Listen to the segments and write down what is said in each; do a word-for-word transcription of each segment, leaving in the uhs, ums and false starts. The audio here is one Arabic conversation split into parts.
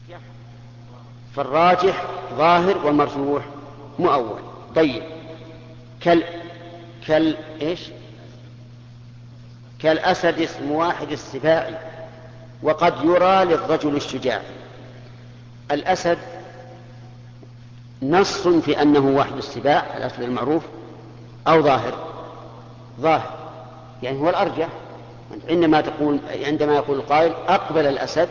فالراجح ظاهر والمرجوح مؤول. طيب كال كال إيش كالأسد اسم واحد السباع وقد يرى للرجل الشجاع. الأسد نص في أنه واحد السباع الأسد المعروف أو ظاهر؟ ظاهر، يعني هو الأرجح. عندما تقول عندما يقول القائل أقبل الأسد،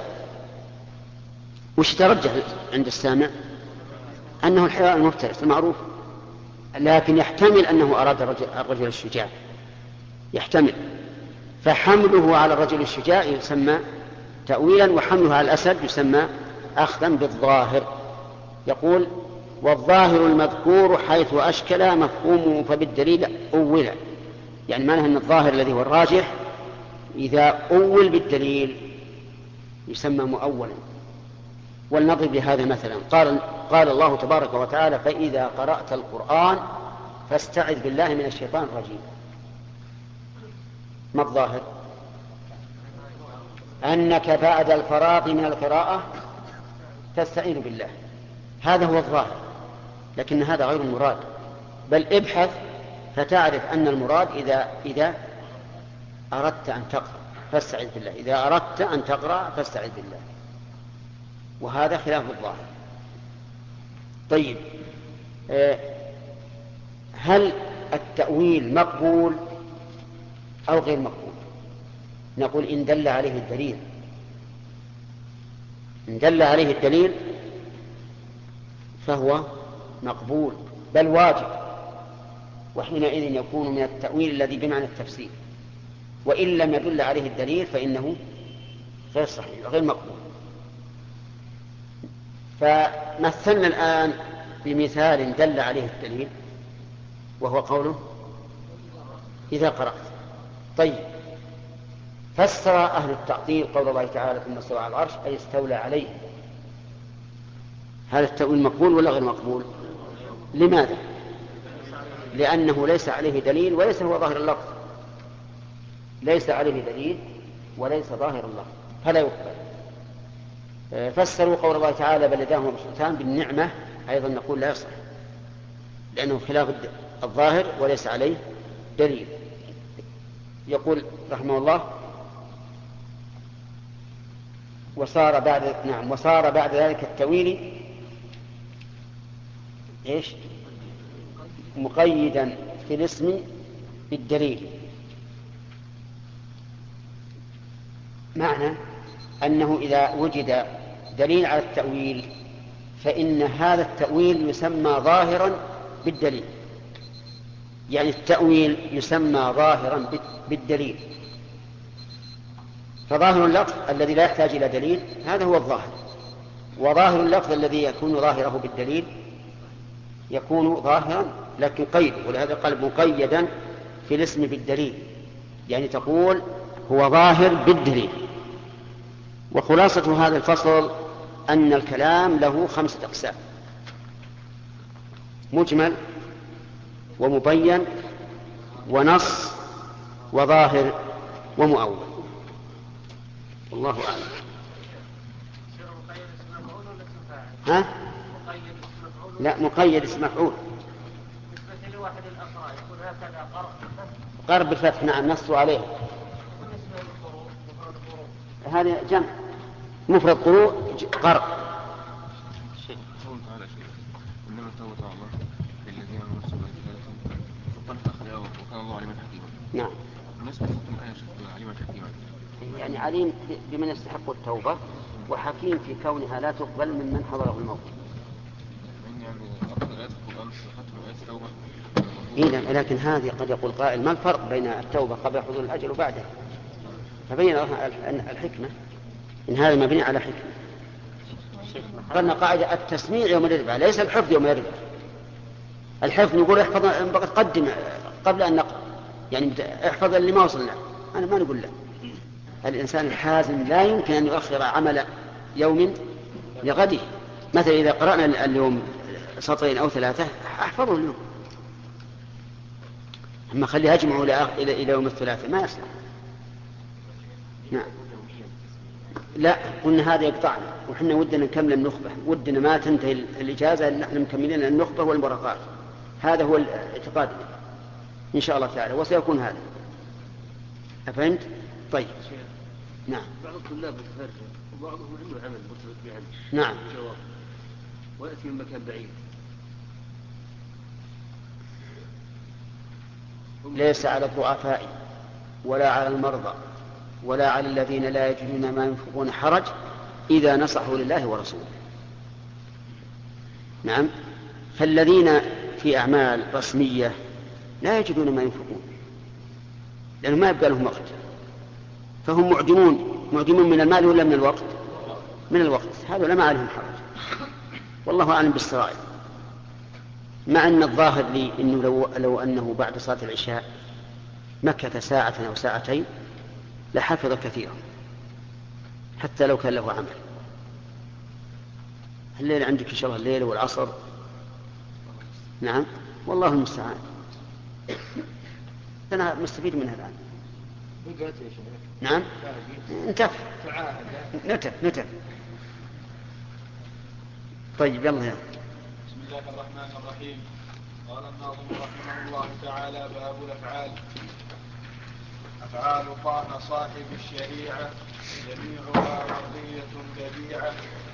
وش ترجح عند السامع؟ أنه الحيوان المفترس المعروف، لكن يحتمل أنه أراد الرجل الشجاع، يحتمل، فحمله على الرجل الشجاع يسمى تأويلا، وحمله على الأسد يسمى أخذا بالظاهر. يقول والظاهر المذكور حيث أشكل مفهومه فبالدليل أولا، يعني معنى أن الظاهر الذي هو الراجح إذا أول بالدليل يسمى مؤولا. ولنضرب لهذا مثلا، قال, قال الله تبارك وتعالى فإذا قرأت القرآن فاستعذ بالله من الشيطان الرجيم. ما الظاهر؟ أنك بعد الفراغ من القراءة تستعين بالله، هذا هو الظاهر، لكن هذا غير المراد، بل ابحث فتعرف أن المراد إذا, إذا أردت أن تقرأ فاستعذ بالله، إذا أردت أن تقرأ فاستعذ بالله، وهذا خلاف الظاهر. طيب هل التأويل مقبول أو غير مقبول؟ نقول إن دل عليه الدليل، إن دل عليه الدليل فهو مقبول بل واجب، وحينئذ يكون من التأويل الذي بمعنى التفسير. وإن لم يدل عليه الدليل فإنه غير صحيح غير مقبول. فمثلنا الآن بمثال دل عليه الدليل وهو قوله إذا قرأت. طيب فسر أهل التعطيل قول الله تعالى ثم استوى على العرش أي استولى عليه. هذا التأويل مقبول ولا غير مقبول؟ لماذا؟ لأنه ليس عليه دليل وليس هو ظاهر اللفظ، ليس عليه دليل وليس ظاهر اللفظ فلا يقبل. فسروا قول الله تعالى بل يداه مبسوطتان بالنعمة، أيضا نقول لا يصح لأنه خلاف الظاهر وليس عليه دليل. يقول رحمه الله وصار بعد نعم وصار بعد ذلك التأويل ايش؟ مقيدا في الاسم بالدليل، معنى أنه إذا وجد دليل على التأويل فإن هذا التأويل يسمى ظاهرا بالدليل، يعني التأويل يسمى ظاهرا بالدليل. فظاهر اللفظ الذي لا يحتاج إلى دليل هذا هو الظاهر، وظاهر اللفظ الذي يكون ظاهره بالدليل يكون ظاهرا لكن قيد، ولهذا قال مقيدا في الاسم بالدليل، يعني تقول هو ظاهر بالدليل. وخلاصة هذا الفصل أن الكلام له خمسة أقسام: مجمل ومبين ونص وظاهر ومؤول. والله أعلم. ها؟ لا مقيد اسم مفعول. قرب بالفتح نعم نص عليه. هذا جمع مفرد قروء قرب. إنما التوبة على الله للذين آمنوا بالصلاة فطلق أخلاقه وكان الله عليما حكيما. نعم. بالنسبة لكم آية شكرا عليما حكيما، يعني عليم بمن يستحق التوبة وحكيم في كونها لا تقبل ممن حضره الموت. يعني أكثر آيات في القرآن صحتهم آيات التوبة. إيه لكن هذه قد يقول قائل ما الفرق بين التوبة قبل حضور الأجل وبعده؟ فبين الحكمة إن هذا مبني على حكمة. قلنا قاعدة التسميع يوم الأربعاء ليس الحفظ يوم الأربعاء. الحفظ نقول احفظ قدم قبل أن نقرأ، يعني احفظ اللي ما وصلنا. أنا ما نقول له الإنسان الحازم لا يمكن أن يؤخر عمل يوم لغده. مثلا إذا قرأنا اليوم سطرين أو ثلاثة أحفظه اليوم، أما خليه أجمعه إلى إلى يوم الثلاثاء ما يصلح. نعم لا، قلنا هذا يقطعنا وحنا ودنا نكمل النخبة، ودنا ما تنتهي الإجازة إن نحن مكملين النخبة والمراقات. هذا هو الاعتقاد إن شاء الله تعالى، وسيكون هذا. أفهمت؟ طيب. نعم. بعض الطلاب يتفرج وبعضهم عنده عمل مرتبط بعمل. نعم. جواب. ويأتي من مكان بعيد. ليس على الضعفاء ولا على المرضى ولا على الذين لا يجدون ما ينفقون حرج إذا نصحوا لله ورسوله. نعم. فالذين في أعمال رسمية لا يجدون ما ينفقون لأنه ما يبقى لهم وقت، فهم معدمون معدمون من المال ولا من الوقت؟ من الوقت. هذا ما عليهم حرج، والله أعلم بالسرائر. مع أن الظاهر لي إنه لو, لو أنه بعد صلاة العشاء مكث ساعة أو ساعتين لحفظ كثيرا حتى لو كان له عمل. الليل عندك إن شاء الله الليل والعصر. نعم، والله المستعان. أنا مستفيد منها الآن. نعم، انتف نتف نتف. طيب يلا يا. بسم الله الرحمن الرحيم. قال الناظم رحمه الله تعالى: باب الأفعال. أفعال طه صاحب الشريعة جميعها مرضية بديعة.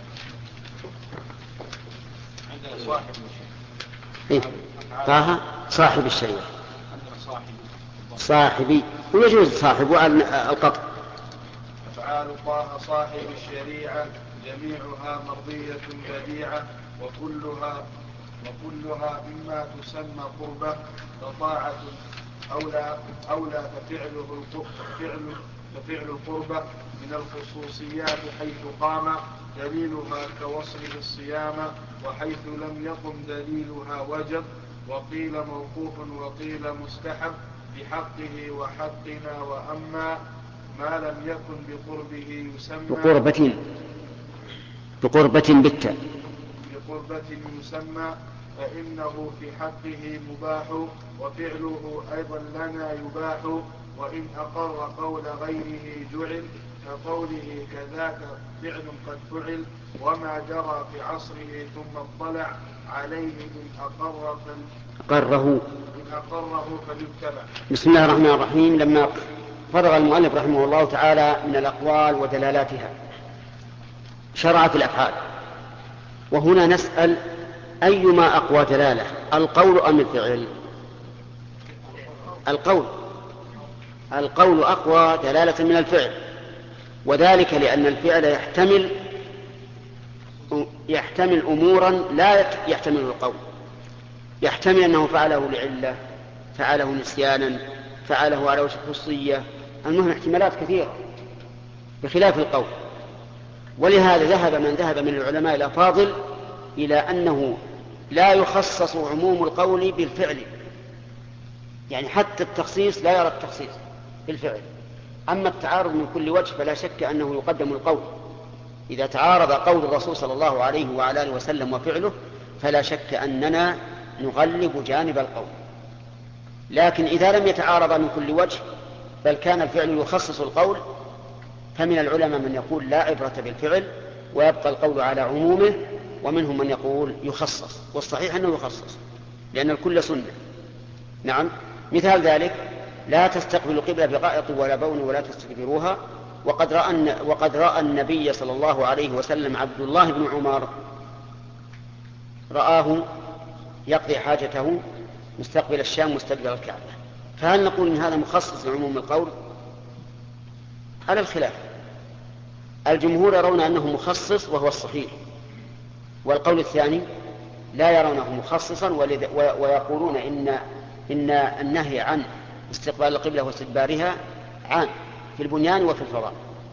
عندنا صاحب إيه؟ طه صاحب الشريعة. عندنا صاحب صاحبي ويجوز صاحب وعلى القطع. أفعال طه صاحب الشريعة جميعها مرضية بديعة وكلها وكلها مما تسمى قربة فطاعة أولى أولى ففعله القرب فعل ففعل القربة من الخصوصيات حيث قام دليلها كوصله الصيام، وحيث لم يقم دليلها وجب، وقيل موقوف وقيل مستحب بحقه وحقنا. وأما ما لم يكن بقربه يسمى بقربة بقربة بالتاء بقربة يسمى فإنه في حقه مباح، وفعله أيضا لنا يباح. وإن أقر قول غيره جعل كقوله كذاك فعل قد فعل، وما جرى في عصره ثم اطلع عليه إن أقر قره إن أقره فليتبع. بسم الله الرحمن الرحيم. لما فرغ المؤلف رحمه الله تعالى من الأقوال ودلالاتها شرع في الأفعال، وهنا نسأل: أيما أقوى دلالة، القول أم الفعل؟ القول القول أقوى دلالة من الفعل، وذلك لأن الفعل يحتمل يحتمل أمورا لا يحتمل القول. يحتمل أنه فعله لعلة، فعله نسيانا، فعله على وجه خصوصية، المهم احتمالات كثيرة بخلاف القول. ولهذا ذهب من ذهب من العلماء الأفاضل إلى أنه لا يخصص عموم القول بالفعل، يعني حتى التخصيص لا يرى التخصيص بالفعل. أما التعارض من كل وجه فلا شك أنه يقدم القول. إذا تعارض قول الرسول صلى الله عليه وعلى آله وسلم وفعله فلا شك أننا نغلب جانب القول. لكن إذا لم يتعارض من كل وجه بل كان الفعل يخصص القول، فمن العلماء من يقول لا عبرة بالفعل ويبقى القول على عمومه، ومنهم من يقول يخصص، والصحيح أنه يخصص لأن الكل سنة. نعم، مثال ذلك: لا تستقبلوا القبلة بغائط ولا بول ولا تستكبروها. وقد رأى, وقد رأى النبي صلى الله عليه وسلم عبد الله بن عمر رآه يقضي حاجته مستقبل الشام مستقبل الكعبة. فهل نقول إن هذا مخصص لعموم القول؟ على الخلاف، الجمهور يرون أنه مخصص وهو الصحيح، والقول الثاني لا يرونه مخصصا ويقولون إن, إن النهي عن استقبال القبلة واستدبارها عام في البنيان وفي الفضاء.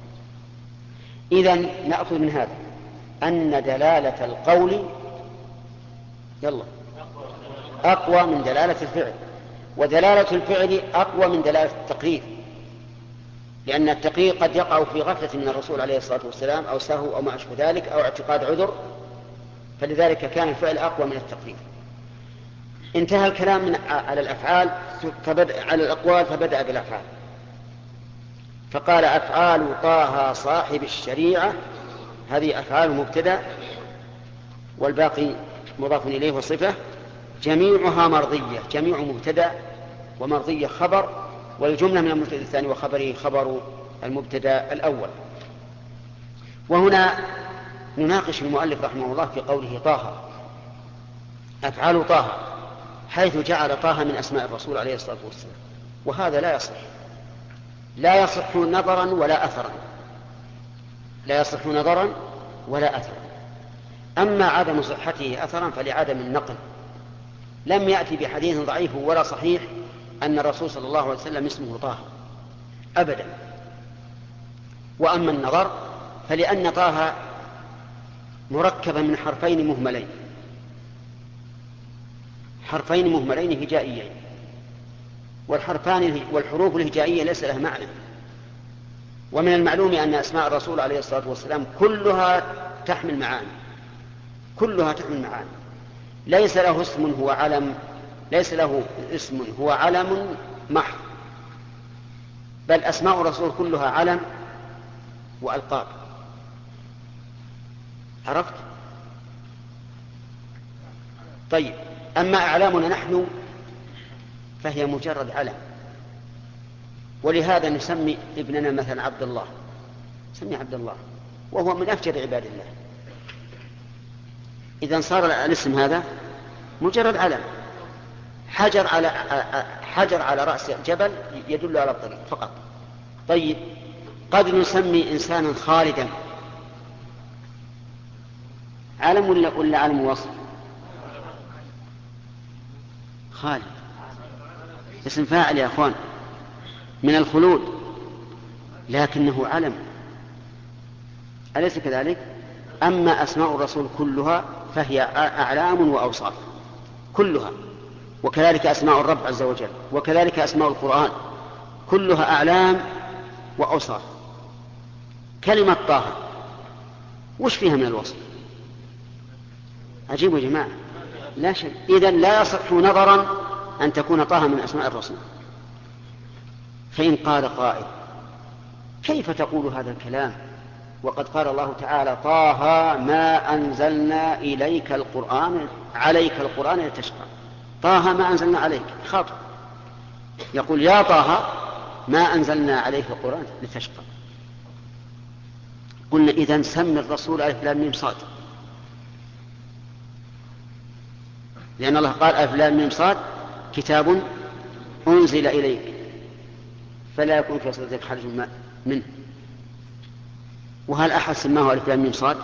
إذن نأخذ من هذا أن دلالة القول يلا أقوى من دلالة الفعل، ودلالة الفعل أقوى من دلالة التقرير، لأن التقرير قد يقع في غفلة من الرسول عليه الصلاة والسلام أو سهو أو ما أشبه ذلك أو اعتقاد عذر، فلذلك كان الفعل أقوى من التقرير. انتهى الكلام من على الأفعال فبدأ على الأقوال فبدأ بالأفعال. فقال أفعال طه صاحب الشريعة، هذه أفعال مبتدأ والباقي مضاف إليه وصفة، جميعها مرضية، جميع مبتدأ ومرضية خبر، والجملة من المبتدأ الثاني وخبره خبر المبتدأ الأول. وهنا نناقش المؤلف رحمه الله في قوله طه، أفعال طه، حيث جعل طه من أسماء الرسول عليه الصلاة والسلام، وهذا لا يصح، لا يصح نظرا ولا أثرا، لا يصح نظرا ولا أثرا. أما عدم صحته أثرا فلعدم النقل، لم يأتي بحديث ضعيف ولا صحيح أن الرسول صلى الله عليه وسلم اسمه طه أبدا. وأما النظر فلأن طه مركبا من حرفين مهملين، حرفين مهملين هجائيين، والحرفان والحروف الهجائية ليس لها معنى. ومن المعلوم أن أسماء الرسول عليه الصلاة والسلام كلها تحمل معاني، كلها تحمل معاني، ليس له اسم هو علم، ليس له اسم هو علم محض، بل أسماء الرسول كلها علم وألقاب. عرفت؟ طيب، أما أعلامنا نحن فهي مجرد علم، ولهذا نسمي ابننا مثلا عبد الله، نسميه عبد الله وهو من أفجر عباد الله. إذا صار الاسم هذا مجرد علم، حجر على حجر على رأس جبل يدل على الطريق فقط. طيب، قد نسمي إنسانا خالدا، علم ولا ولا علم وصف؟ خالد اسم فاعل يا أخوان من الخلود، لكنه علم، أليس كذلك؟ أما أسماء الرسول كلها فهي أعلام وأوصاف كلها، وكذلك أسماء الرب عز وجل، وكذلك أسماء القرآن كلها أعلام وأوصاف. كلمة طه وش فيها من الوصف؟ عجيب يا جماعة، لا شيء. إذن لا يصح نظرا أن تكون طه من أسماء الرسول. فإن قال قائل كيف تقول هذا الكلام وقد قال الله تعالى طه ما أنزلنا إليك القرآن عليك القرآن لتشقى، طه ما أنزلنا عليك خاطئ، يقول يا طه ما أنزلنا عليك القرآن لتشقى. قلنا إذن سمي الرسول ألف لام ميم صاد، لأن الله قال ألف لام ميم صاد كتاب أنزل إليك فلا يكون في صدرك حرج منه. وهل أحد سماه ألف لام ميم صاد؟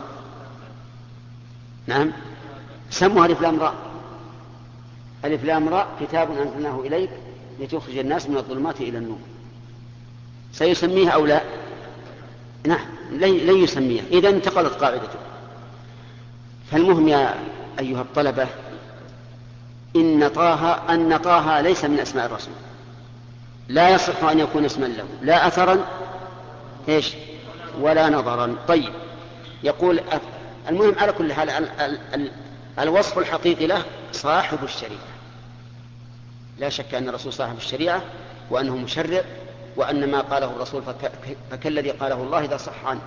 نعم، سموها ألف لام راء، ألف لام راء كتاب أنزلناه إليك لتخرج الناس من الظلمات إلى النور. سيسميها أو لا؟ نعم، لن يسميها. إذن انتقلت قاعدته. فالمهم يا أيها الطلبة إن طه أن طه ليس من أسماء الرسول، لا يصح أن يكون اسما له لا أثرا إيش ولا نظرا. طيب، يقول المهم على كل حال الوصف الحقيقي له صاحب الشريعة، لا شك أن الرسول صاحب الشريعة وأنه مشرع، وأن ما قاله الرسول فكالذي قاله الله إذا صح عنه.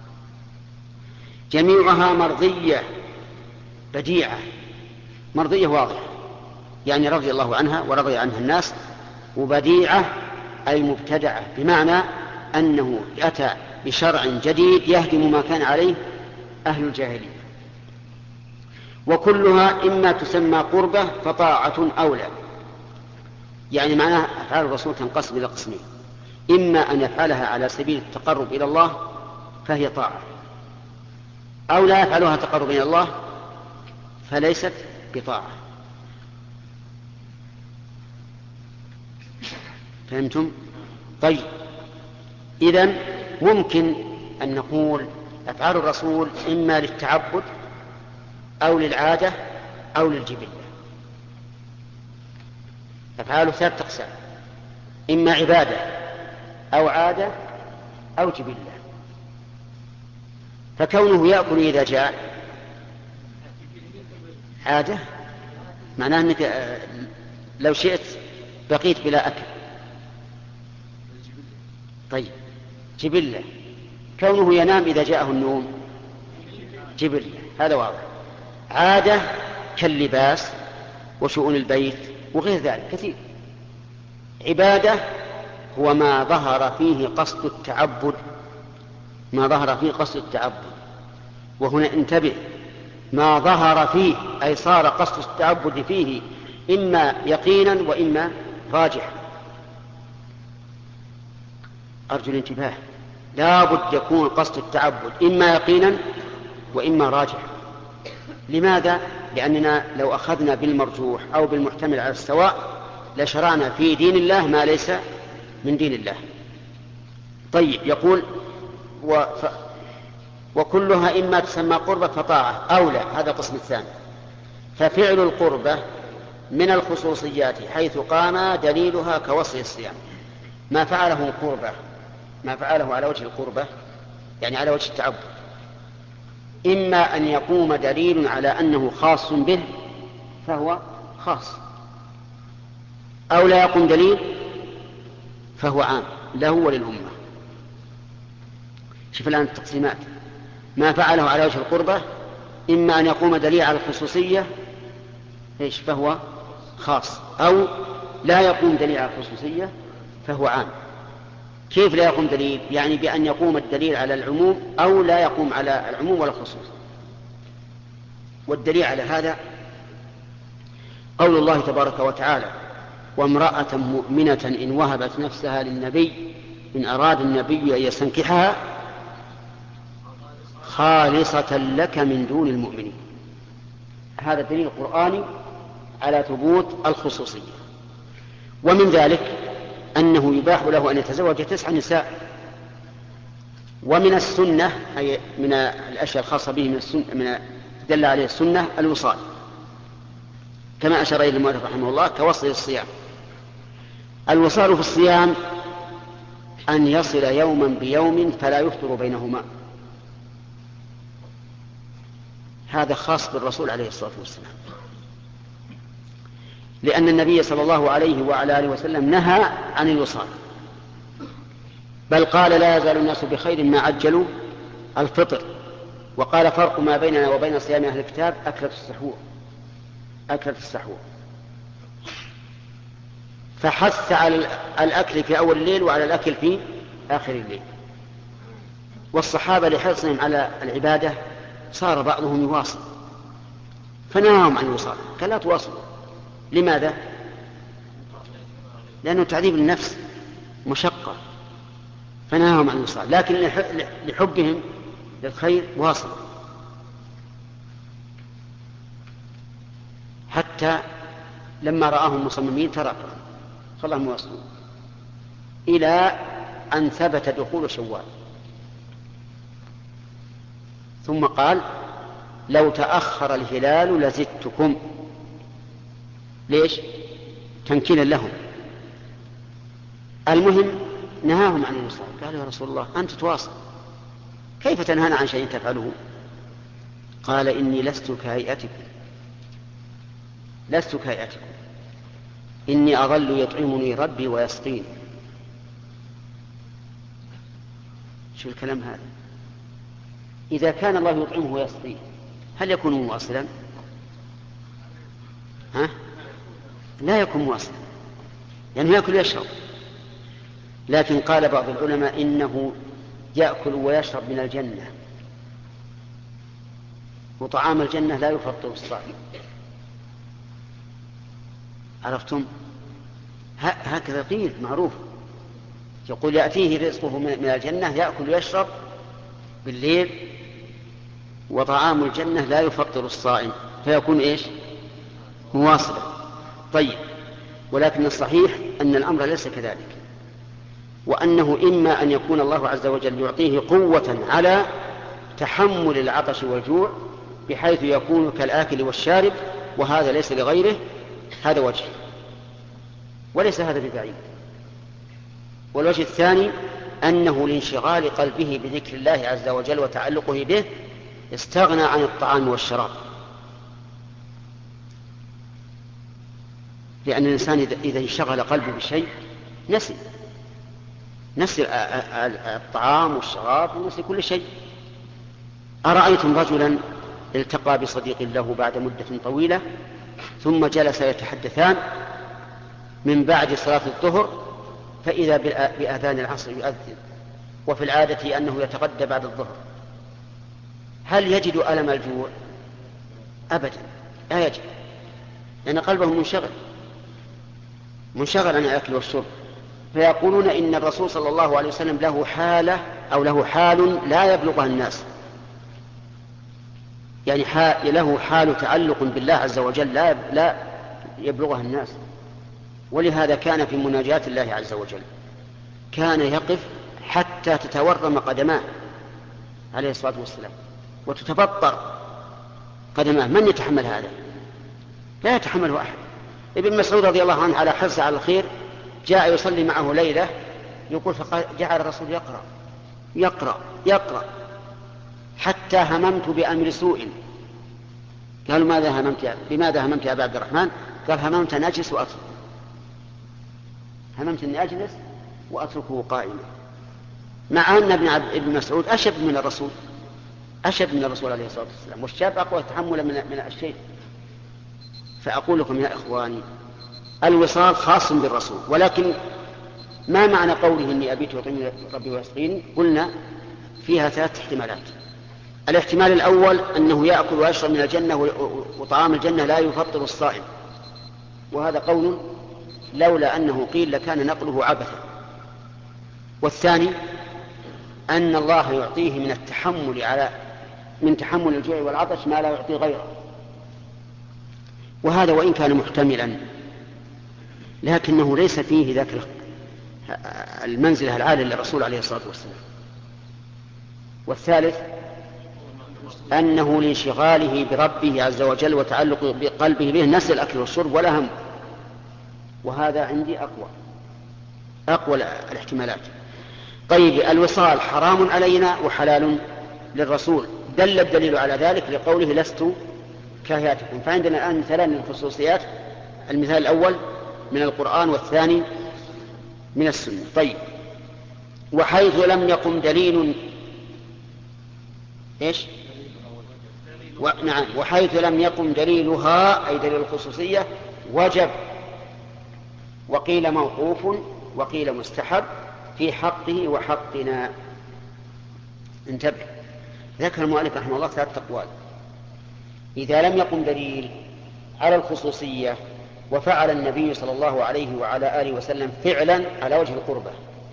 جميعها مرضية بديعة، مرضية واضحة يعني رضي الله عنها ورضي عنها الناس، وبديعة أي مبتدعة، بمعنى أنه أتى بشرع جديد يهدم ما كان عليه أهل الجاهلية. وكلها إما تسمى قربة فطاعة أولى، يعني معناها أفعال الرسول تنقسم إلى قسمين، إما أن يفعلها على سبيل التقرب إلى الله فهي طاعة، أو لا يفعلها تقرب إلى الله فليست بطاعة. فهمتم؟ طيب، إذن ممكن أن نقول أفعال الرسول إما للتعبد أو للعادة أو للجبلة. أفعاله ثلاث أقسام، إما عبادة أو عادة أو جبلة. فكونه يأكل إذا جاء عادة، معناه أنك لو شئت بقيت بلا أكل. طيب، جبلة. كونه ينام إذا جاءه النوم جبلة، هذا واضح. عادة كاللباس وشؤون البيت وغير ذلك كثير. عبادة هو ما ظهر فيه قصد التعبد، ما ظهر فيه قصد التعبد. وهنا انتبه، ما ظهر فيه أي صار قصد التعبد فيه إما يقينا وإما راجحا. أرجو الانتباه، لا بد يكون قصد التعبد إما يقينا وإما راجحا. لماذا؟ لأننا لو أخذنا بالمرجوح أو بالمحتمل على السواء لشرعنا في دين الله ما ليس من دين الله. طيب، يقول وف... وكلها إما تسمى قربة فطاعة أو لا، هذا القسم الثاني. ففعل القربة من الخصوصيات حيث قام دليلها كوصف الصيام. ما فعله قربة، ما فعله على وجه القربة يعني على وجه التعبد، إما أن يقوم دليل على أنه خاص به فهو خاص، أو لا يقوم دليل فهو عام له وللأمة. شوف الآن التقسيمات. ما فعله على وجه القربة إما أن يقوم دليل على الخصوصية إيش فهو خاص، أو لا يقوم دليل على الخصوصية فهو عام. كيف لا يقوم دليل؟ يعني بأن يقوم الدليل على العموم أو لا يقوم على العموم ولا الخصوص. والدليل على هذا قول الله تبارك وتعالى: وامرأة مؤمنة إن وهبت نفسها للنبي إن أراد النبي أن يستنكحها خالصة لك من دون المؤمنين. هذا دليل قرآني على ثبوت الخصوصية. ومن ذلك أنه يباح له أن يتزوج تسع نساء. ومن السنة أي من الأشياء الخاصة به من السنة من دل عليه السنة الوصال، كما أشار إليه المؤلف رحمه الله كوصل الصيام. الوصال في الصيام أن يصل يوما بيوم فلا يفطر بينهما. هذا خاص بالرسول عليه الصلاة والسلام، لأن النبي صلى الله عليه وعلى آله وسلم نهى عن الوصال، بل قال: لا يزال الناس بخير ما عجلوا الفطر. وقال: فرق ما بيننا وبين صيام أهل الكتاب أكلة السحور، أكلة السحور. فحث على الأكل في أول الليل وعلى الأكل في آخر الليل. والصحابة لحرصهم على العبادة صار بعضهم يواصل، فنهاهم عن الوصال، قال: لا تواصلوا. لماذا؟ لأنه تعذيب للنفس، مشقة، فنهاهم عن الوصال. لكن لحبهم للخير واصل، حتى لما رآهم مصممين تركهم خلاهم يواصلون إلى أن ثبت دخول شوال. ثم قال: لو تأخر الهلال لزدتكم. ليش؟ تمكينا لهم. المهم نهاهم عن الوصال. قالوا: يا رسول الله أنت تواصل، كيف تنهانا عن شيء تفعله؟ قال: إني لست كهيئتكم، لست كهيئتكم، إني أظل يطعمني ربي ويسقيني. شو الكلام هذا؟ إذا كان الله يطعمه ويسقيه هل يكون مواصلا؟ ها؟ لا يكون مواصلا، يعني يأكل ويشرب. لكن قال بعض العلماء إنه يأكل ويشرب من الجنة، وطعام الجنة لا يفطر الصائم. عرفتم؟ هكذا قيل معروف، يقول: يأتيه رزقه من الجنة يأكل ويشرب بالليل، وطعام الجنة لا يفطر الصائم، فيكون إيش؟ مواصلا. طيب، ولكن الصحيح أن الأمر ليس كذلك، وأنه إما أن يكون الله عز وجل يعطيه قوة على تحمل العطش والجوع بحيث يكون كالآكل والشارب، وهذا ليس لغيره، هذا وجه، وليس هذا ببعيد. والوجه الثاني أنه لانشغال قلبه بذكر الله عز وجل وتعلقه به استغنى عن الطعام والشراب، لأن الإنسان إذا انشغل قلبه بشيء نسي. نسي الطعام والشراب ونسي كل شيء. أرأيتم رجلا التقى بصديق له بعد مدة طويلة ثم جلس يتحدثان من بعد صلاة الظهر فإذا بأذان العصر يؤذن، وفي العادة أنه يتغدى بعد الظهر، هل يجد ألم الجوع؟ أبدا لا يجد، لأن قلبه منشغل منشغل عن الأكل والشرب. فيقولون إن الرسول صلى الله عليه وسلم له حالة أو له حال لا يبلغها الناس، يعني له حال تعلق بالله عز وجل لا لا يبلغها الناس. ولهذا كان في مناجاة الله عز وجل كان يقف حتى تتورم قدماه عليه الصلاة والسلام وتتبطر قدماه. من يتحمل هذا؟ لا يتحمله أحد. ابن مسعود رضي الله عنه على حرص على الخير جاء يصلي معه ليلة، يقول فجعل الرسول يقرأ يقرأ يقرأ حتى هممت بأمر سوء. قالوا ماذا هممت بماذا هممت يا أبا عبد الرحمن؟ قال هممت أن أجلس وأترك هممت أن أجلس وأتركه قائما، مع أن ابن, ابن مسعود أشد من الرسول أشد من الرسول عليه الصلاة والسلام، والشاب أقوى تحملا من, من الشيء. فأقول لكم يا إخواني الوصال خاص بالرسول، ولكن ما معنى قوله إني أبيت وطعمني ربي ويسقيني؟ قلنا فيها ثلاث احتمالات. الاحتمال الأول أنه يأكل ويشرب من الجنة وطعام الجنة لا يفطر الصائم، وهذا قول لولا أنه قيل لكان نقله عبثا. والثاني أن الله يعطيه من التحمل على من تحمل الجوع والعطش ما لا يعطي غيره، وهذا وإن كان محتملا لكنه ليس فيه ذاك المنزلة العالية للرسول عليه الصلاة والسلام. والثالث أنه لانشغاله بربه عز وجل وتعلق بقلبه به نسي الأكل والشرب ولا هم، وهذا عندي أقوى أقوى الاحتمالات. طيب الوصال حرام علينا وحلال للرسول، دل الدليل على ذلك لقوله لست كهياتكم. فعندنا الآن مثالان للخصوصيات، المثال الأول من القرآن والثاني من السنة. طيب وحيث لم يقم دليل إيش؟ و... نعم وحيث لم يقم دليلها أي دليل الخصوصية وجب، وقيل موقوف وقيل مستحب في حقه وحقنا. انتبه، ذكر المؤلف رحمه الله ثلاث أقوال. إذا لم يقم دليل على الخصوصية وفعل النبي صلى الله عليه وعلى آله وسلم فعلا على وجه القربة،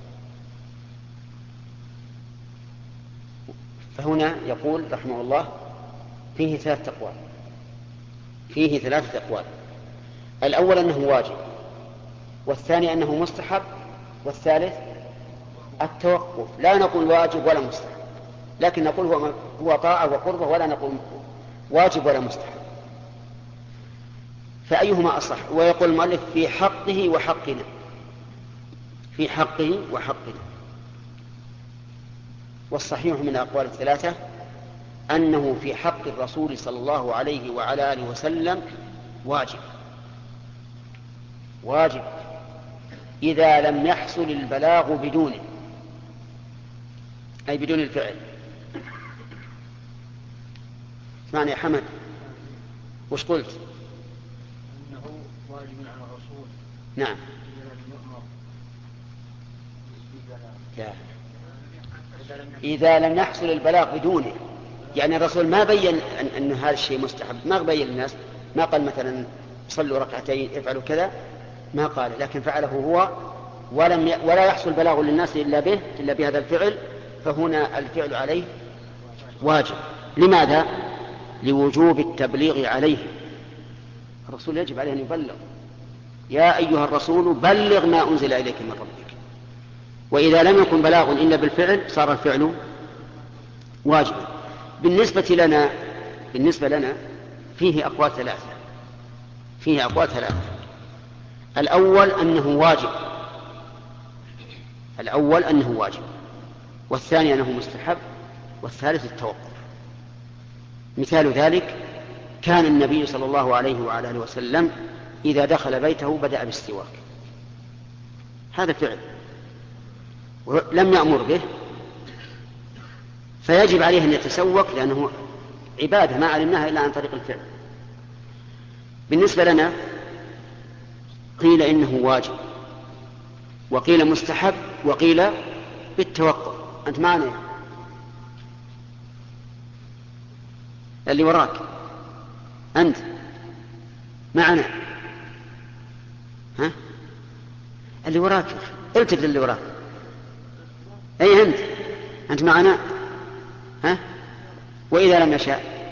فهنا يقول رحمه الله فيه ثلاثة أقوال فيه ثلاثة أقوال الأول أنه واجب، والثاني أنه مستحب، والثالث التوقف. لا نقول واجب ولا مستحب، لكن نقول هو, هو طاعة وقربة، ولا نقول واجب ولا مستحب. فأيهما أصح؟ ويقول المؤلف في حقه وحقنا في حقه وحقنا والصحيح من الأقوال الثلاثة أنه في حق الرسول صلى الله عليه وعلى آله وسلم واجب واجب إذا لم يحصل البلاغ بدونه، أي بدون الفعل. اسمعني يا حمد، وش قلت؟ أنه واجب على الرسول. نعم. إذا لم يحصل البلاغ بدونه، يعني الرسول ما بين أن, أن هذا الشيء مستحب، ما بين الناس، ما قال مثلا صلوا ركعتين افعلوا كذا، ما قال، لكن فعله هو ولم ي... ولا يحصل بلاغ للناس إلا به إلا بهذا الفعل، فهنا الفعل عليه واجب. لماذا؟ لوجوب التبليغ عليه. الرسول يجب عليه أن يبلغ، يا أيها الرسول بلغ ما أنزل إليك من ربك. وإذا لم يكن بلاغ إلا بالفعل صار الفعل واجبا. بالنسبة لنا بالنسبة لنا فيه أقوال ثلاثة فيه أقوال ثلاثة الأول أنه واجب الأول أنه واجب والثاني أنه مستحب، والثالث التوقف. مثال ذلك كان النبي صلى الله عليه وعلى آله وسلم إذا دخل بيته بدأ بالسواك، هذا فعل، ولم يأمر به فيجب عليه أن يتسوق، لأنه عبادة ما علمناها إلا عن طريق الفعل. بالنسبة لنا قيل إنه واجب، وقيل مستحب، وقيل بالتوقف. أنت معنا اللي وراك، أنت معنا، ها اللي وراك التفت اللي وراك، أي أنت أنت معنا، ها وإذا لم يشاء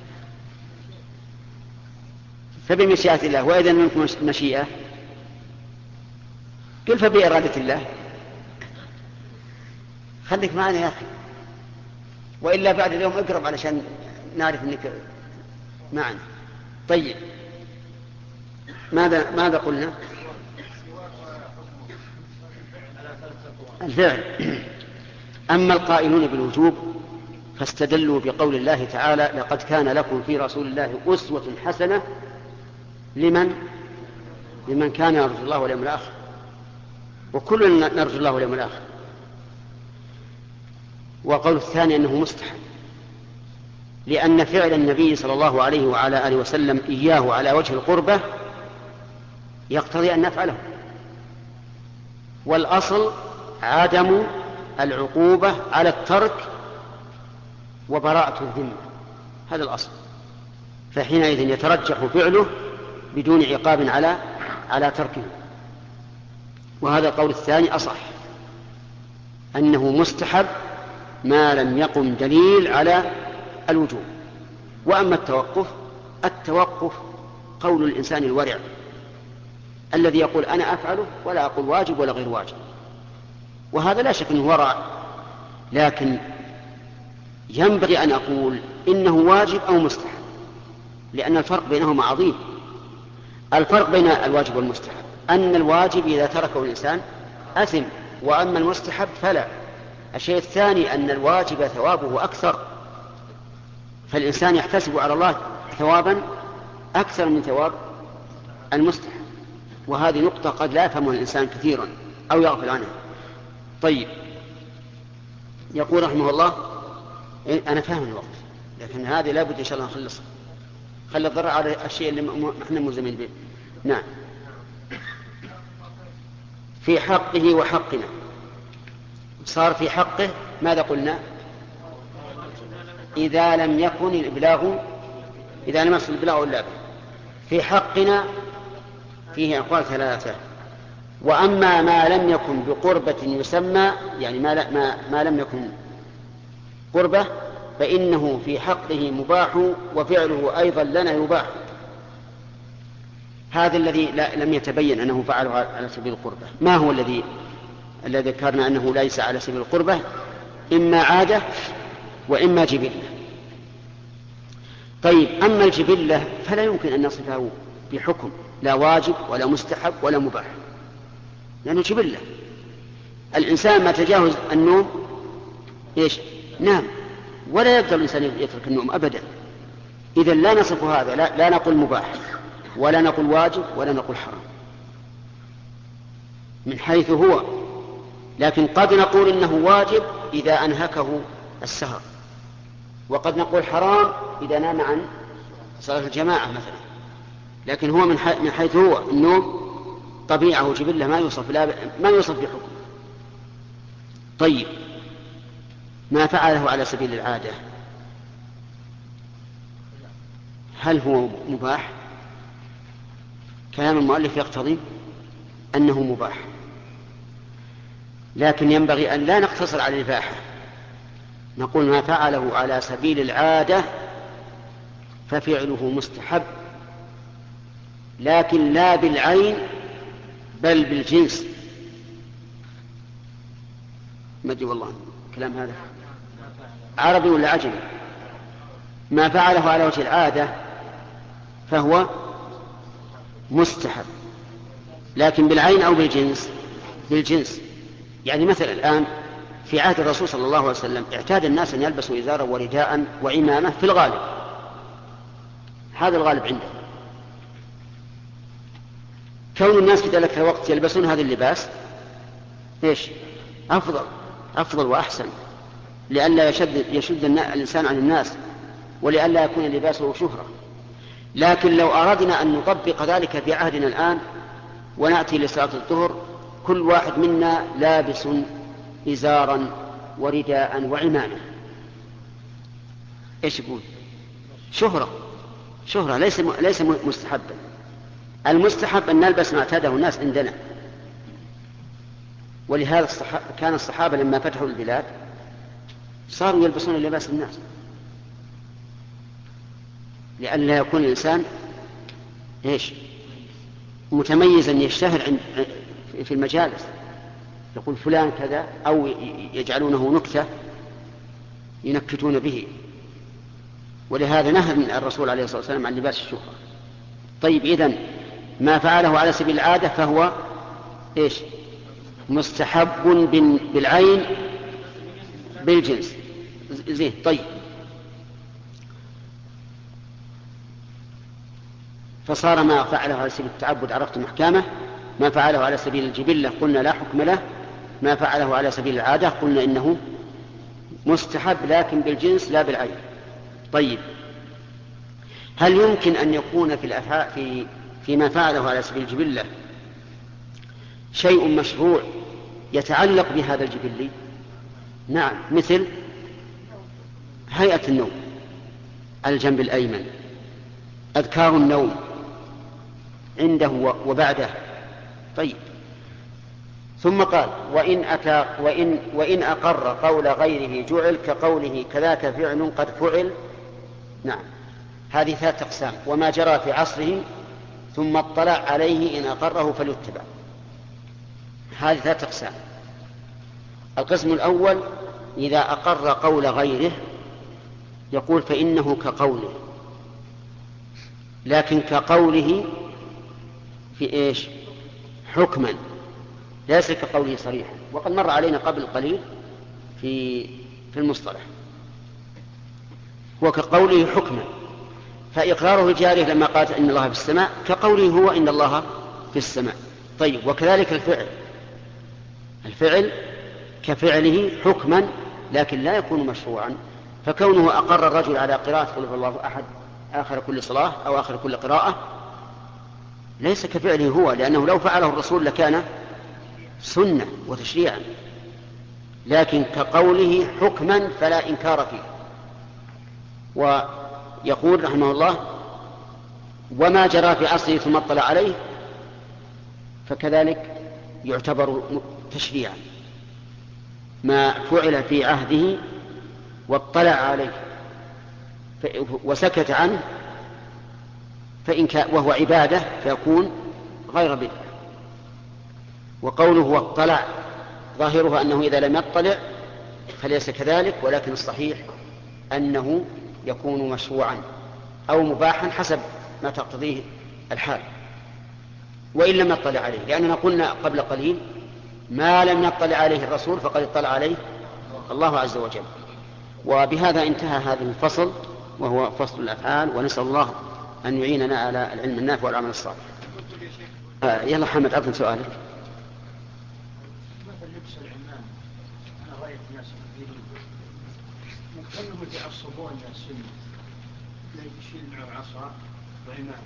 فبمشيئة الله، وإذا لم يكن مشيئة قل فبإرادة الله. خليك معنا يا أخي، وإلا بعد اليوم اقرب علشان نعرف أنك معنا. طيب ماذا ماذا قلنا؟ الفعل. أما القائلون بالوجوب فاستدلوا بقول الله تعالى: لقد كان لكم في رسول الله أسوة حسنة لمن لمن كان يرجو الله واليوم الآخر، وكلنا نرجو الله واليوم الآخر. وقول الثاني أنه مستحب، لأن فعل النبي صلى الله عليه وعلى آله وسلم إياه على وجه القربة يقتضي أن نفعله، والأصل عدم العقوبة على الترك وبراءة الذمة، هذا الأصل. فحينئذ يترجح فعله بدون عقاب على على تركه. وهذا القول الثاني أصح، أنه مستحب ما لم يقم دليل على الوجوب. وأما التوقف التوقف قول الإنسان الورع الذي يقول أنا أفعله ولا أقول واجب ولا غير واجب، وهذا لا شك أنه ورع، لكن ينبغي أن أقول إنه واجب أو مستحب، لأن الفرق بينهما عظيم. الفرق بين الواجب والمستحب أن الواجب إذا تركه الإنسان أثم، وأما المستحب فلا. الشيء الثاني أن الواجب ثوابه أكثر، فالإنسان يحتسب على الله ثوابا أكثر من ثواب المستحب، وهذه نقطة قد لا يفهمها الإنسان كثيرا أو يغفل عنها. طيب يقول رحمه الله: أنا فاهم الوقت، لكن هذه لا بد إن شاء الله نخلصها، خلي الضرر على الشيء اللي احنا ملزمين به. نعم. في حقه وحقنا، صار في حقه ماذا قلنا؟ إذا لم يكن الإبلاغ إذا لم يصل الإبلاغ إلا به. في حقنا فيه أقوال ثلاثة. وأما ما لم يكن بقربة يسمى، يعني ما, لا ما, ما لم يكن قربة، فإنه في حقه مباح وفعله أيضا لنا يباح. هذا الذي لم يتبين أنه فعله على سبيل القربة. ما هو الذي الذي ذكرنا أنه ليس على سبيل القربة؟ إما عادة وإما جبلة. طيب أما الجبلة فلا يمكن أن نصفه بحكم، لا واجب ولا مستحب ولا مباح، لأنه جبلة. الإنسان ما تجاوز النوم إيش؟ نام، ولا يقدر الإنسان يترك النوم أبدا. إذا لا نصف هذا، لا, لا نقول مباح ولا نقول واجب ولا نقول حرام من حيث هو، لكن قد نقول إنه واجب إذا أنهكه السهر، وقد نقول حرام إذا نام عن صلاة الجماعة مثلا. لكن هو من حيث هو النوم طبيعة وجبلة ما يوصف لا ما يوصف بحكم. طيب ما فعله على سبيل العادة هل هو مباح؟ كلام المؤلف يقتضي أنه مباح، لكن ينبغي أن لا نقتصر على الإباحة، نقول ما فعله على سبيل العادة ففعله مستحب، لكن لا بالعين بل بالجنس. ما أدري والله كلام هذا عربي ولا عجمي. ما فعله على وجه العادة فهو مستحب، لكن بالعين أو بالجنس؟ بالجنس. يعني مثلا الآن في عهد الرسول صلى الله عليه وسلم اعتاد الناس أن يلبسوا إزارا ورداء وعمامة في الغالب، هذا الغالب عنده. كون الناس في ذلك الوقت يلبسون هذا اللباس إيش؟ أفضل أفضل وأحسن، لئلا يشد, يشد الإنسان عن الناس، ولئلا يكون لباسه شهرة. لكن لو أردنا أن نطبق ذلك في عهدنا الآن ونأتي لصلاة الظهر كل واحد منا لابس إزارا ورداء وعمامة، إيش يقول؟ شهرة شهرة ليس ليس مستحبا. المستحب أن نلبس ما اعتاده الناس عندنا. ولهذا كان الصحابة لما فتحوا البلاد صاروا يلبسون لباس الناس، لئلا يكون الإنسان إيش متميزا يشتهر في المجالس، يقول فلان كذا، أو يجعلونه نكتة ينكتون به. ولهذا نهى من الرسول عليه الصلاة والسلام عن لباس الشهرة. طيب إذن ما فعله على سبيل العادة فهو إيش مستحب بالعين بالجنس. زين. طيب فصار ما فعله على سبيل التعبد عرفتم أحكامه، ما فعله على سبيل الجبلة قلنا لا حكم له، ما فعله على سبيل العادة قلنا إنه مستحب لكن بالجنس لا بالعين. طيب هل يمكن أن يكون في الأفعال في فيما فعله على سبيل الجبلة شيء مشروع يتعلق بهذا الجبلي؟ نعم، مثل هيئة النوم، الجنب الأيمن، أذكار النوم عنده وبعده. طيب ثم قال وإن, أتى وإن, وإن أقر قول غيره جعل كقوله كذاك فعل قد فعل. نعم، هذه ثلاث أقسام. وما جرى في عصره ثم اطلع عليه إن أقره فليتبع. هذه ثلاث أقسام. القسم الأول إذا أقر قول غيره يقول فإنه كقوله، لكن كقوله في إيش حكما، ليس كقوله صريحا، وقد مر علينا قبل قليل في في المصطلح. وكقوله حكما، فإقراره الجارية لما قالت إن الله في السماء كقوله هو إن الله في السماء. طيب وكذلك الفعل، الفعل كفعله حكما لكن لا يكون مشروعا، فكونه أقر الرجل على قراءة قل هو الله أحد آخر كل صلاة أو آخر كل قراءة ليس كفعله هو، لأنه لو فعله الرسول لكان سنة وتشريعا، لكن كقوله حكما فلا إنكار فيه. ويقول رحمه الله وما جرى في عصره ثم اطلع عليه فكذلك يعتبر تشريعا، ما فعل في عهده واطلع عليه وسكت عنه فإن كان وهو عبادة فيكون غير بدعة. وقوله واطلع ظاهره أنه إذا لم يطلع فليس كذلك، ولكن الصحيح أنه يكون مشروعا أو مباحا حسب ما تقتضيه الحال، وإن لم يطلع عليه، لأننا قلنا قبل قليل ما لم يطلع عليه الرسول فقد اطلع عليه الله عز وجل. وبهذا انتهى هذا الفصل وهو فصل الأفعال، ونسأل الله أن يعيننا على العلم النافع والعمل الصالح. آه يلا حمد أعطنا سؤالك. مثل لبس العمام أنا رأيت ناس كثيرين كانوا يتعصبون السنة، يشيل معه عصا وعمام،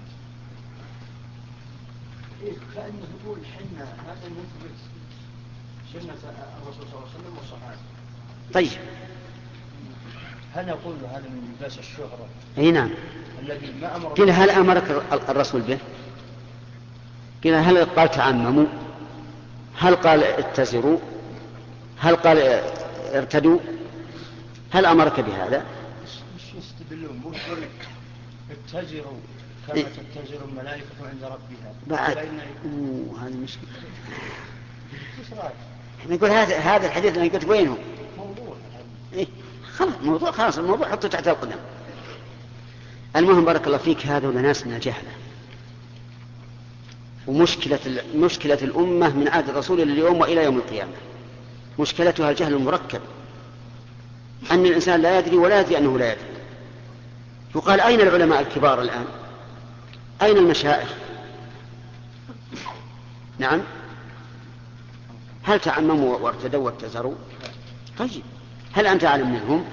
إيه كأنه يقول حنا هذا نثبت سنة الرسول صلى الله عليه وسلم والصحابة. طيب هل نقول هذا من لباس الشهرة؟ اي نعم. الذي ما أمر قيل هل أمرك الرسول به؟ قيل هل قال تعمموا؟ هل قال اتزروا؟ هل قال ارتدوا؟ هل أمرك بهذا؟ مش يستدلون مو يقول اتزروا كما تتزر الملائكة عند ربها بعد اوه هذه مشكلة. نقول هذا هذا الحديث اللي قلت وينه؟ موضوع إيه خلاص موضوع خلاص الموضوع حطه تحت القدم. المهم بارك الله فيك هذا ناس من الجهلة، ومشكلة مشكلة الأمة من عهد الرسول إلى اليوم وإلى يوم القيامة مشكلتها الجهل المركب، أن الإنسان لا يدري ولا يدري أنه لا يدري. يقال أين العلماء الكبار الآن؟ أين المشايخ؟ نعم هل تعمموا وارتدوا واتزروا؟ طيب هل أنت أعلم منهم؟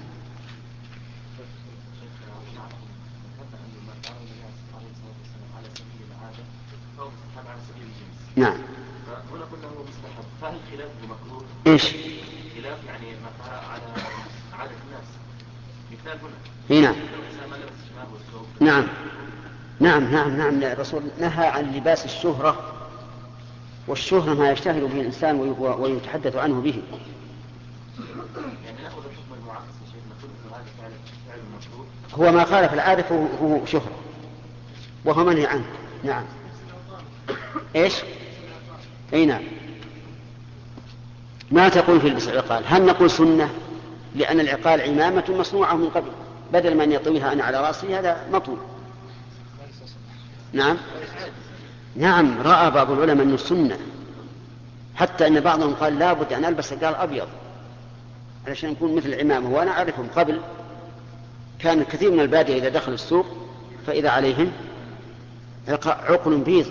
نعم. هنا قلنا هو مستحب، فهل خلافه مكروه؟ ايش؟ خلاف يعني ما فعل على عادة الناس. مثال هنا. هنا. لو إنسان ما لبس الشماغ والثوب. نعم. نعم نعم نعم الرسول نهى عن لباس الشهرة، والشهرة ما يشتهر به الإنسان ويتحدث عنه به. يعني نأخذ الحكم المعاكس يا شيخ، نقول إنه هذا فعل فعل مكروه. هو ما خالف العادة فهو شهرة وهو منهي عنه. نعم. ايش؟ اي نعم. ما تقول في لبس العقال؟ هل نقول سنة لأن العقال عمامة مصنوعة من قبل، بدل من يطويها أنا على رأسي هذا مطوي. نعم نعم. رأى بعض العلماء أنه سنة، حتى أن بعضهم قال لا بد أن ألبس عقال أبيض علشان يكون مثل العمامة. وأنا أعرفهم قبل كان الكثير من البادية إذا دخلوا السوق فإذا عليهم عقل بيض،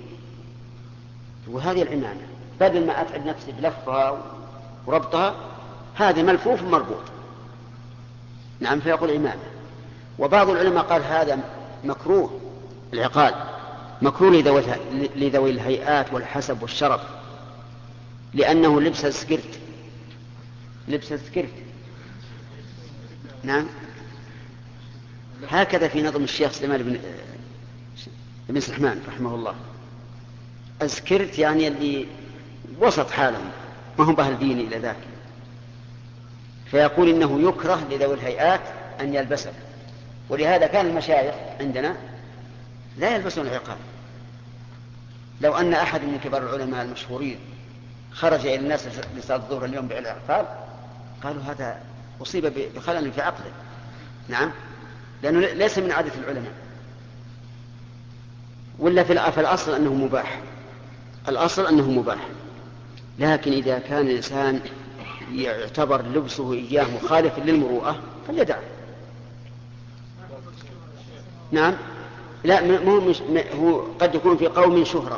وهذه العمامة بدل ما أتعب نفسي بلفها وربطها هذا ملفوف مربوط. نعم فيقول عمامة. وبعض العلماء قال هذا مكروه، العقال مكروه لذوي الهيئات والحسب والشرف، لأنه لبس السكرت لبس السكرت. نعم هكذا في نظم الشيخ سليمان بن بن سحمان رحمه الله. السكرت يعني اللي وسط حالهم ما هم بأهل دين إلى ذاك، فيقول إنه يكره لذوي الهيئات أن يلبسه. ولهذا كان المشايخ عندنا لا يلبسون العقال. لو أن أحد من كبار العلماء المشهورين خرج إلى الناس لصلاة الظهر اليوم بالعقال قالوا هذا أصيب بخلل في عقله. نعم لأنه ليس من عادة العلماء، ولا في الأصل أنه مباح. الأصل أنه مباح، لكن إذا كان الإنسان يعتبر لبسه إياه مخالف للمروءة فليدعه. نعم لا مو مش هو قد يكون في قوم شهرة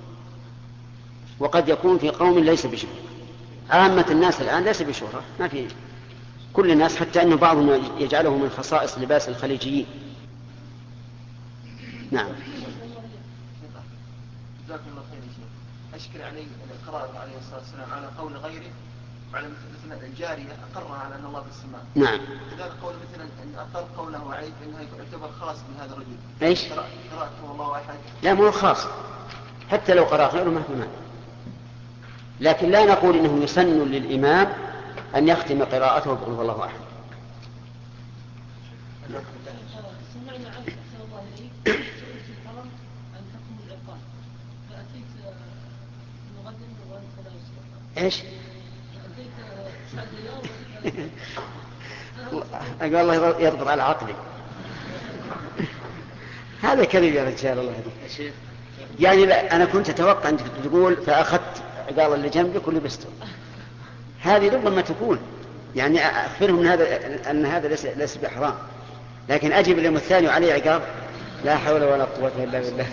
وقد يكون في قوم ليس بشهرة. عامة الناس الآن ليس بشهرة، ما في كل الناس، حتى أن بعضهم يجعله من خصائص لباس الخليجيين. نعم. جزاكم الله خير يا شيخ. أشكل علي الإقرار عليه الصلاة والسلام على قول غيره وعلى مثل الجارية أقرها على أن الله في السماء. نعم. كذلك قول مثلا أن أقر قوله عيب إنه يعتبر خاص بهذا الرجل. إيش؟ قراءته الله أحد. لا مو خاص، حتى لو قرأ غيره ما في مانع، لكن لا نقول إنه يسن للإمام أن يختم قراءته بقول هو الله أحد. سمعنا عنك أحسن الله إليك سئلت الحرم عن حكم العقال فأتيت مغدم وأنت لا يسمع. إيش؟ أتيت سعد رياض. أقول الله يضبط على عقلي. هذا كذب يا رجال الله يهديك. يعني لا أنا كنت أتوقع أنك تقول فأخذت عقال اللي جنبك ولبسته، هذه ربما تكون يعني أخبرهم من هذا أن هذا ليس ليس بحرام، لكن أجب اليوم الثاني وعليه عقاب لا حول ولا قوة إلا بالله.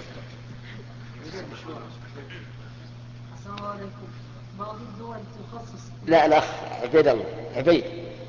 السلام عليكم. بعض الدول تخصص. لا الأخ عبيد الله عبيد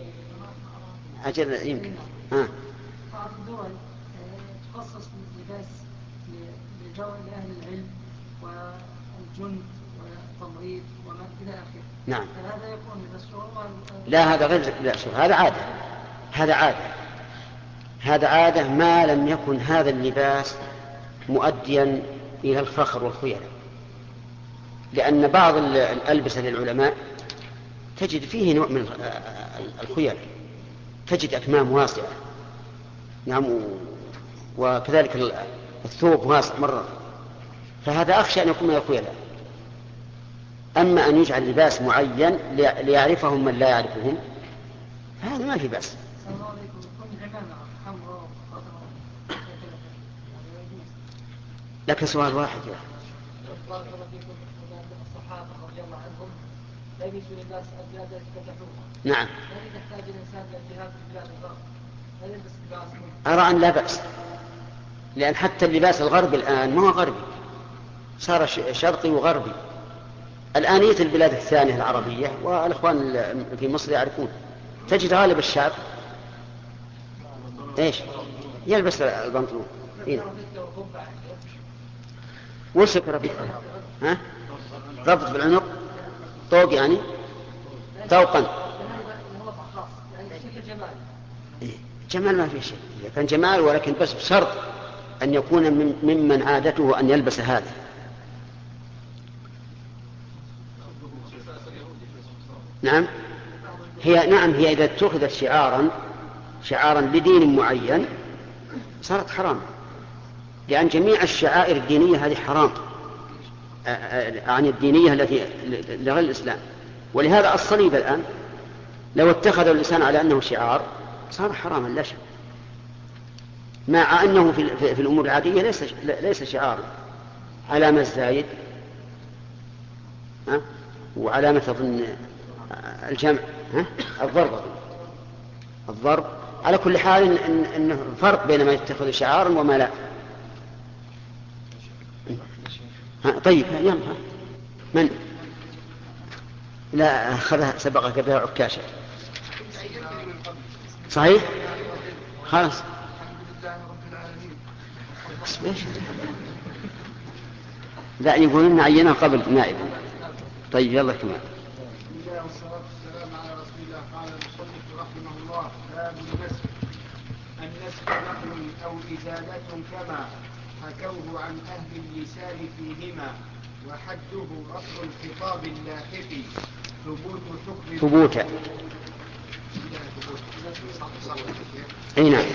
أجل يمكن. ها. بعض الدول تخصص اللباس لأهل العلم والجند والتمريض وما إلى آخره. نعم. فهذا يكون لباس شهرة. لا هذا غير لا شهرة، هذا عادة. هذا عادة. هذا عادة ما لم يكن هذا اللباس مؤديا إلى الفخر والخيانة، لأن بعض الألبسة للعلماء تجد فيه نوع من الخيانة، تجد أكمام واسعة. نعم. وكذلك الثوب واسع مرة، فهذا أخشى أن يكون من الخيلاء. أما أن يجعل لباس معين ليعرفهم من لا يعرفهم فهذا ما في بأس. لك سؤال واحد يا الصحابة رضي الله عنهم لبسوا للناس أبيادا يفتحوها. نعم. هل يحتاج الإنسان للجهاد في بلاد الغرب هل يلبس لباس؟ أرى أن لا بأس، لأن حتى اللباس الغربي الآن ما هو غربي، صار شرقي وغربي، الآنية البلاد الثانية العربية والإخوان في مصر يعرفون، تجد غالب الشعب إيش يلبس البنطلون. إيه؟ وش رفيق؟ ها؟ ربط بالعنق، طوق يعني طوقا. إيه؟ جمال ما في شيء، إذا كان جمال، ولكن بس بشرط أن يكون من ممن عادته أن يلبس هذا. نعم هي نعم هي إذا اتخذت شعارا شعارا لدين معين صارت حرام، لأن جميع الشعائر الدينية هذه حرام عن الدينية التي لغير الإسلام. ولهذا الصليب الآن لو اتخذ الإنسان على أنه شعار صار حراما لا شك، مع أنه في, في, في الأمور العادية ليس, ليس شعارا. علامة الزايد ها؟ وعلامة أظن الجمع ها؟ الضرب الضرب على كل حال إن إنه فرق بين ما يتخذ شعارا وما لا. ها طيب يلا من لا أخذها سبقك بها عكاشة صحيح خلاص لا يقولون عينها قبل نائبا. طيب يلا كمان. بسم الله والصلاة والسلام على رسول الله. قال المصنف رحمه الله: باب النسخ. النسخ نقل أو إزالة كما حكوه عن أهل اللسان فيهما، وحده رفع الخطاب اللاحق ثبوت حكم ثبوت أي نعم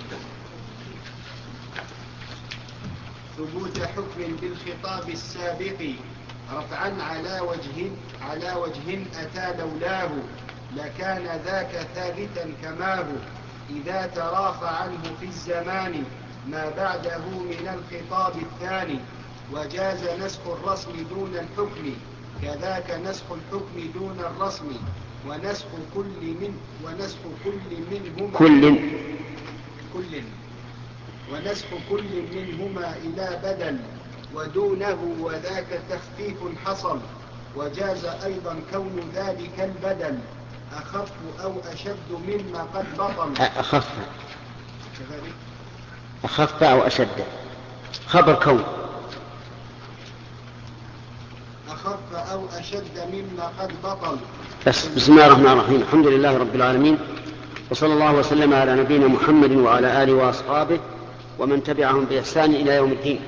ثبوت حكم بالخطاب السابق رفعا على وجه على وجه أتى لولاه، لكان ذاك ثابتا كماه إذا تراخى عنه في الزمان ما بعده من الخطاب الثاني، وجاز نسخ الرسم دون الحكم كذاك نسخ الحكم دون الرسم، ونسخ كل من ونسخ كل منهما كل كل ونسخ كل منهما إلى بدل ودونه، وذاك تخفيف حصل. وجاز أيضا كون ذلك البدل أخف أو أشد مما قد بطل. أخف كذلك أخف أو أشد خبر كون أخف أو أشد مما قد بطل. بس بسم الله الرحمن الرحيم. الحمد لله رب العالمين، وصلى الله وسلم على نبينا محمد وعلى آله وأصحابه ومن تبعهم بإحسان إلى يوم الدين.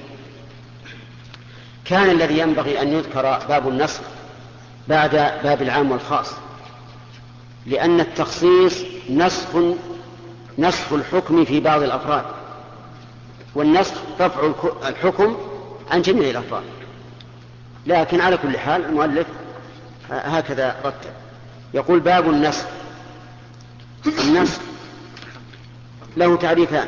كان الذي ينبغي أن يذكر باب النسخ بعد باب العام والخاص، لأن التخصيص نسخ نسخ الحكم في بعض الأفراد، والنسخ رفع الحكم عن جميع الأفراد. لكن على كل حال المؤلف هكذا رتب، يقول باب النسخ. النسخ له تعريفان: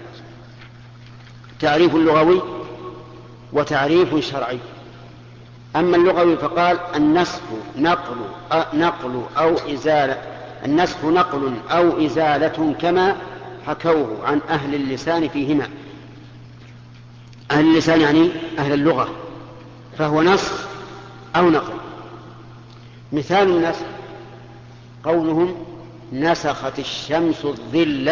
تعريف لغوي وتعريف شرعي. أما اللغوي فقال: النسخ نقل نقل أو إزالة النسخ نقل أو إزالة كما حكوه عن أهل اللسان فيهما. أهل اللسان يعني أهل اللغة، فهو نسخ أو نقل. مثال النسخ قولهم: نسخت الشمس الظل،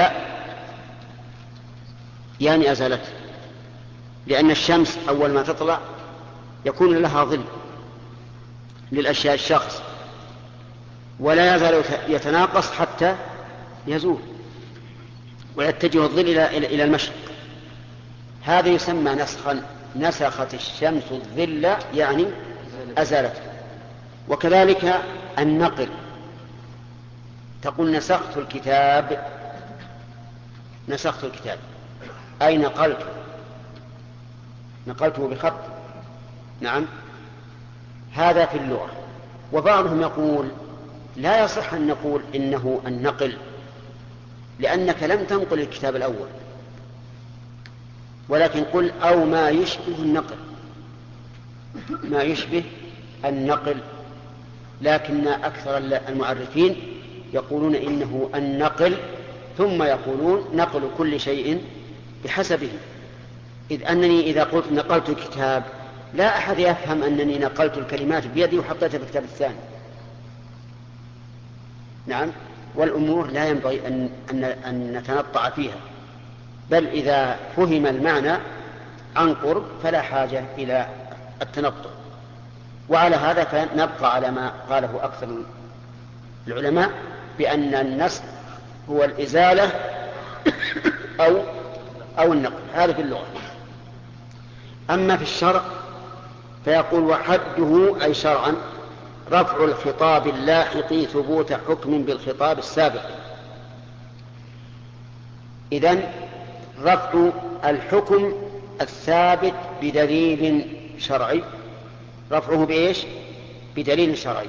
يعني أزالته، لأن الشمس أول ما تطلع يكون لها ظل للأشياء الشخص، ولا يزال يتناقص حتى يزول ويتجه الظل إلى المشرق. هذا يسمى نسخا. نسخت الشمس الظل يعني أزالته. وكذلك النقل، تقول: نسخت الكتاب. نسخت الكتاب أي نقلته نقلته بخط. نعم، هذا في اللغة. وبعضهم يقول: لا يصح أن نقول إنه النقل، لأنك لم تنقل الكتاب الأول، ولكن قل أو ما يشبه النقل، ما يشبه النقل. لكن أكثر المعرفين يقولون إنه النقل، ثم يقولون نقل كل شيء بحسبه، إذ أنني إذا قلت نقلت الكتاب لا أحد يفهم أنني نقلت الكلمات بيدي وحطيتها في الكتاب الثاني. نعم، والأمور لا ينبغي أن, أن, أن نتنطع فيها، بل إذا فهم المعنى عن قرب فلا حاجة إلى التنطع. وعلى هذا فنبقى على ما قاله أكثر العلماء بأن النسخ هو الإزالة أو, أو النقل، هذا في اللغة. أما في الشرع فيقول وحده أي شرعا رفع الخطاب اللاحق ثبوت حكم بالخطاب السابق. إذن رفع الحكم الثابت بدليل شرعي، رفعه بإيش؟ بدليل شرعي.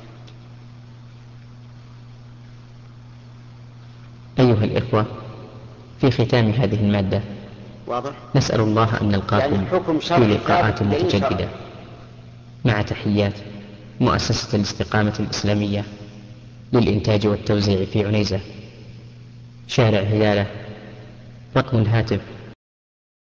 أيها الإخوة، في ختام هذه المادة واضح؟ نسأل الله أن نلقاكم يعني في لقاءات متجددة، مع تحيات مؤسسة الاستقامة الإسلامية للإنتاج والتوزيع في عنيزة، شارع هلالة، رقم الهاتف